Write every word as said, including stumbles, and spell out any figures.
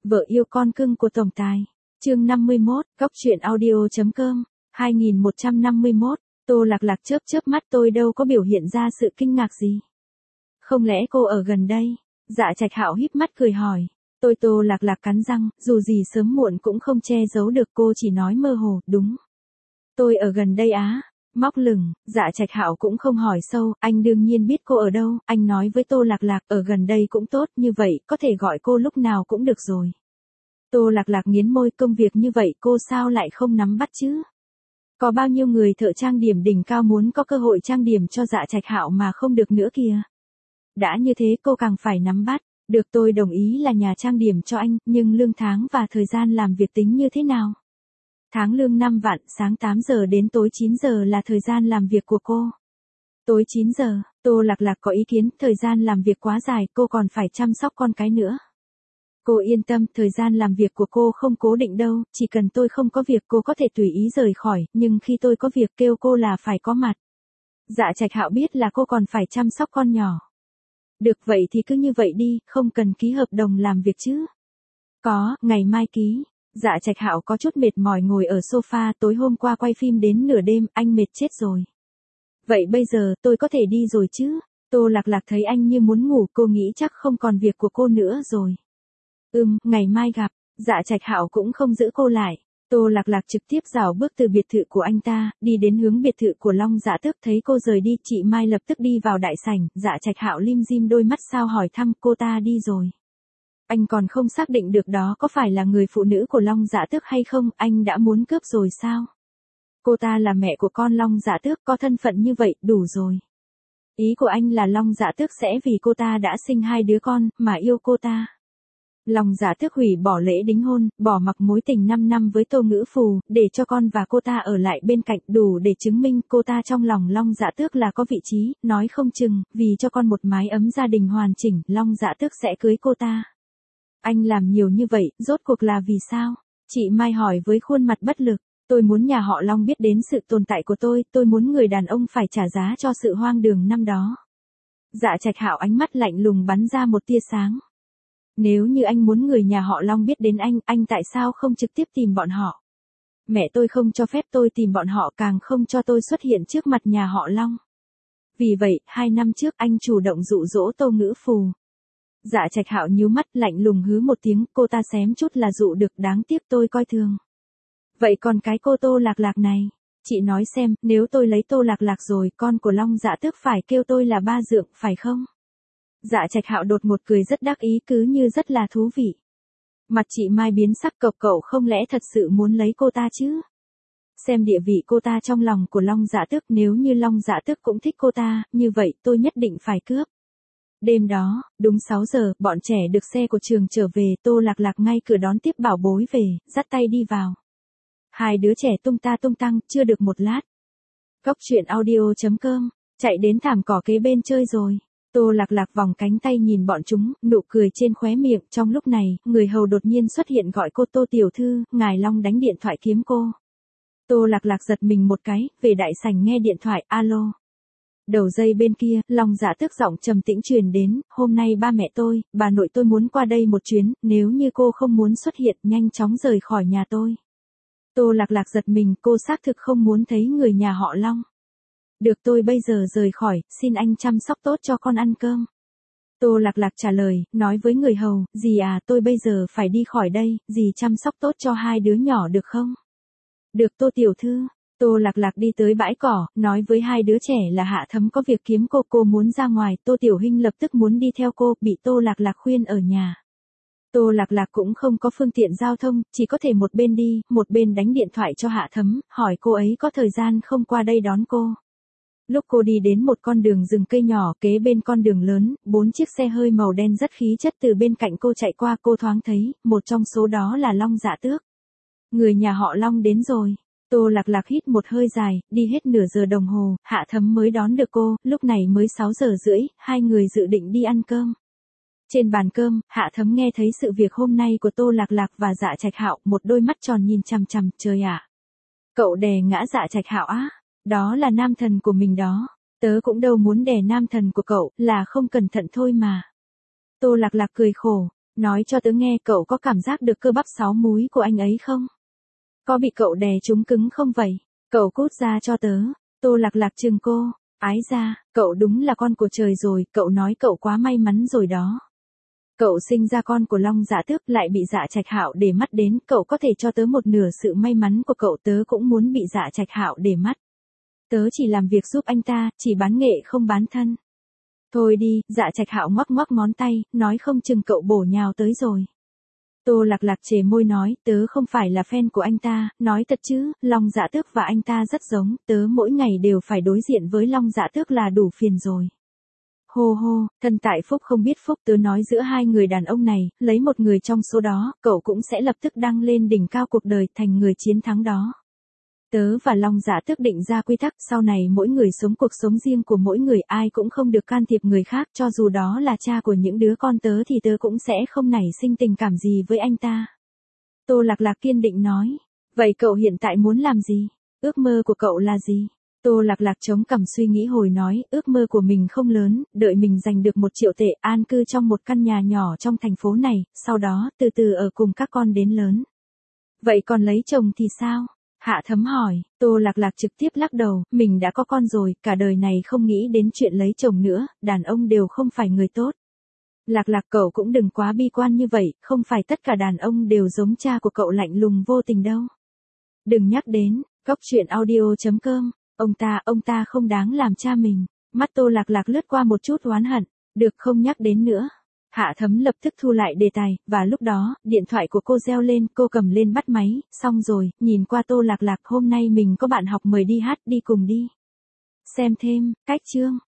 Vợ yêu con cưng của tổng tài. Chương năm mươi mốt, góc truyện audio chấm com, hai nghìn một trăm năm mươi mốt, Tô Lạc Lạc chớp chớp mắt, tôi đâu có biểu hiện ra sự kinh ngạc gì. Không lẽ cô ở gần đây? Dạ Trạch Hạo híp mắt cười hỏi. Tôi Tô Lạc Lạc cắn răng, dù gì sớm muộn cũng không che giấu được, cô chỉ nói mơ hồ, đúng. Tôi ở gần đây á. Móc lửng, Dạ Trạch Hạo cũng không hỏi sâu, anh đương nhiên biết cô ở đâu, anh nói với Tô Lạc Lạc, ở gần đây cũng tốt, như vậy, có thể gọi cô lúc nào cũng được rồi. Tô Lạc Lạc nghiến môi, công việc như vậy cô sao lại không nắm bắt chứ? Có bao nhiêu người thợ trang điểm đỉnh cao muốn có cơ hội trang điểm cho Dạ Trạch Hạo mà không được nữa kìa. Đã như thế cô càng phải nắm bắt, được tôi đồng ý là nhà trang điểm cho anh, nhưng lương tháng và thời gian làm việc tính như thế nào? Tháng lương năm vạn, sáng tám giờ đến tối chín giờ là thời gian làm việc của cô. Tối chín giờ, Tô Lạc Lạc có ý kiến, thời gian làm việc quá dài, cô còn phải chăm sóc con cái nữa. Cô yên tâm, thời gian làm việc của cô không cố định đâu, chỉ cần tôi không có việc cô có thể tùy ý rời khỏi, nhưng khi tôi có việc kêu cô là phải có mặt. Dạ Trạch Hạo biết là cô còn phải chăm sóc con nhỏ. Được vậy thì cứ như vậy đi, không cần ký hợp đồng làm việc chứ. Có, ngày mai ký. Dạ Trạch Hạo có chút mệt mỏi ngồi ở sofa, tối hôm qua quay phim đến nửa đêm, anh mệt chết rồi. Vậy bây giờ tôi có thể đi rồi chứ? Tô Lạc Lạc thấy anh như muốn ngủ, cô nghĩ chắc không còn việc của cô nữa rồi. Ừm, ngày mai gặp. Dạ Trạch Hạo cũng không giữ cô lại. Tô Lạc Lạc trực tiếp rảo bước từ biệt thự của anh ta, đi đến hướng biệt thự của Long Dạ Tước, thấy cô rời đi, chị Mai lập tức đi vào đại sảnh, Dạ Trạch Hạo lim dim đôi mắt sao hỏi thăm, cô ta đi rồi. Anh còn không xác định được đó có phải là người phụ nữ của Long Dạ Tước hay không, anh đã muốn cướp rồi sao? Cô ta là mẹ của con Long Dạ Tước, có thân phận như vậy, đủ rồi. Ý của anh là Long Dạ Tước sẽ vì cô ta đã sinh hai đứa con, mà yêu cô ta. Long Dạ Tước hủy bỏ lễ đính hôn, bỏ mặc mối tình năm năm với Tô Ngữ Phù, để cho con và cô ta ở lại bên cạnh, đủ để chứng minh cô ta trong lòng Long Dạ Tước là có vị trí, nói không chừng, vì cho con một mái ấm gia đình hoàn chỉnh, Long Dạ Tước sẽ cưới cô ta. Anh làm nhiều như vậy, rốt cuộc là vì sao? Chị Mai hỏi với khuôn mặt bất lực. Tôi muốn nhà họ Long biết đến sự tồn tại của tôi, tôi muốn người đàn ông phải trả giá cho sự hoang đường năm đó. Dạ Trạch Hạo ánh mắt lạnh lùng bắn ra một tia sáng. Nếu như anh muốn người nhà họ Long biết đến anh, anh tại sao không trực tiếp tìm bọn họ? Mẹ tôi không cho phép tôi tìm bọn họ, càng không cho tôi xuất hiện trước mặt nhà họ Long. Vì vậy, hai năm trước anh chủ động dụ dỗ Tô Ngữ Phù. Dạ Trạch Hạo nhíu mắt lạnh lùng hứ một tiếng, cô ta xém chút là dụ được, đáng tiếc tôi coi thường. Vậy còn cái cô Tô Lạc Lạc này, chị nói xem, nếu tôi lấy Tô Lạc Lạc rồi, con của Long Dạ Tước phải kêu tôi là ba dượng, phải không? Dạ Trạch Hạo đột một cười rất đắc ý, cứ như rất là thú vị. Mặt chị Mai biến sắc, cậu cậu không lẽ thật sự muốn lấy cô ta chứ? Xem địa vị cô ta trong lòng của Long Dạ Tước, nếu như Long Dạ Tước cũng thích cô ta, như vậy tôi nhất định phải cướp. Đêm đó, đúng sáu giờ, bọn trẻ được xe của trường trở về, Tô Lạc Lạc ngay cửa đón tiếp bảo bối về, dắt tay đi vào. Hai đứa trẻ tung ta tung tăng, chưa được một lát. Góc truyện audio chấm com, chạy đến thảm cỏ kế bên chơi rồi. Tô Lạc Lạc vòng cánh tay nhìn bọn chúng, nụ cười trên khóe miệng, trong lúc này, người hầu đột nhiên xuất hiện gọi cô, Tô tiểu thư, ngài Long đánh điện thoại kiếm cô. Tô Lạc Lạc giật mình một cái, về đại sảnh nghe điện thoại, alo. Đầu dây bên kia, Long Dạ Tước giọng trầm tĩnh truyền đến, hôm nay ba mẹ tôi, bà nội tôi muốn qua đây một chuyến, nếu như cô không muốn xuất hiện, nhanh chóng rời khỏi nhà tôi. Tô Lạc Lạc giật mình, cô xác thực không muốn thấy người nhà họ Long. Được, tôi bây giờ rời khỏi, xin anh chăm sóc tốt cho con ăn cơm. Tô Lạc Lạc trả lời, nói với người hầu, dì à, tôi bây giờ phải đi khỏi đây, dì chăm sóc tốt cho hai đứa nhỏ được không? Được Tô tiểu thư. Tô Lạc Lạc đi tới bãi cỏ, nói với hai đứa trẻ là Hạ Thấm có việc kiếm cô, cô muốn ra ngoài, Tô Tiểu Hinh lập tức muốn đi theo cô, bị Tô Lạc Lạc khuyên ở nhà. Tô Lạc Lạc cũng không có phương tiện giao thông, chỉ có thể một bên đi, một bên đánh điện thoại cho Hạ Thấm, hỏi cô ấy có thời gian không qua đây đón cô. Lúc cô đi đến một con đường rừng cây nhỏ kế bên con đường lớn, bốn chiếc xe hơi màu đen rất khí chất từ bên cạnh cô chạy qua, cô thoáng thấy, một trong số đó là Long Dạ Tước. Người nhà họ Long đến rồi. Tô Lạc Lạc hít một hơi dài, đi hết nửa giờ đồng hồ, Hạ Thấm mới đón được cô, lúc này mới sáu giờ rưỡi, hai người dự định đi ăn cơm. Trên bàn cơm, Hạ Thấm nghe thấy sự việc hôm nay của Tô Lạc Lạc và Dạ Trạch Hạo, một đôi mắt tròn nhìn chằm chằm, trời ạ. Cậu đè ngã Dạ Trạch Hạo á, đó là nam thần của mình đó, tớ cũng đâu muốn đè nam thần của cậu, là không cẩn thận thôi mà. Tô Lạc Lạc cười khổ, Nói cho tớ nghe cậu có cảm giác được cơ bắp sáu múi của anh ấy không? Có bị cậu đè chúng cứng không vậy? Cậu cút ra cho tớ. Tô Lạc Lạc trừng cô. Ái ra, cậu đúng là con của trời rồi, cậu nói cậu quá may mắn rồi đó. Cậu sinh ra con của Long Dạ Tước lại bị Dạ Trạch Hạo để mắt đến, cậu có thể cho tớ một nửa sự may mắn của cậu, tớ cũng muốn bị Dạ Trạch Hạo để mắt. Tớ chỉ làm việc giúp anh ta, chỉ bán nghệ không bán thân. Thôi đi, Dạ Trạch Hạo ngoắc ngoắc ngón tay, nói không chừng cậu bổ nhào tới rồi. Tô Lạc Lạc chề môi nói, tớ không phải là fan của anh ta, nói thật chứ, Long Dạ Tước và anh ta rất giống, tớ mỗi ngày đều phải đối diện với Long Dạ Tước là đủ phiền rồi. Hô hô, thân tại phúc không biết phúc, tớ nói giữa hai người đàn ông này, lấy một người trong số đó, cậu cũng sẽ lập tức đăng lên đỉnh cao cuộc đời, thành người chiến thắng đó. Tớ và Long Dạ Tước định ra quy tắc, sau này mỗi người sống cuộc sống riêng của mỗi người, ai cũng không được can thiệp người khác, cho dù đó là cha của những đứa con tớ thì tớ cũng sẽ không nảy sinh tình cảm gì với anh ta. Tô Lạc Lạc kiên định nói, vậy cậu hiện tại muốn làm gì? Ước mơ của cậu là gì? Tô Lạc Lạc chống cằm suy nghĩ hồi nói, ước mơ của mình không lớn, đợi mình giành được một triệu tệ, an cư trong một căn nhà nhỏ trong thành phố này, sau đó, từ từ ở cùng các con đến lớn. Vậy còn lấy chồng thì sao? Hạ Thấm hỏi. Tô Lạc Lạc trực tiếp lắc đầu, mình đã có con rồi, cả đời này không nghĩ đến chuyện lấy chồng nữa, đàn ông đều không phải người tốt. Lạc Lạc cậu cũng đừng quá bi quan như vậy, không phải tất cả đàn ông đều giống cha của cậu lạnh lùng vô tình đâu. Đừng nhắc đến, cóc truyện audio chấm com, ông ta, ông ta không đáng làm cha mình. Mắt Tô Lạc Lạc lướt qua một chút oán hận, được không nhắc đến nữa. Hạ Thấm lập tức thu lại đề tài, và lúc đó, điện thoại của cô reo lên, cô cầm lên bắt máy, xong rồi, nhìn qua Tô Lạc Lạc, hôm nay mình có bạn học mời đi hát, đi cùng đi. Xem thêm, cách chương.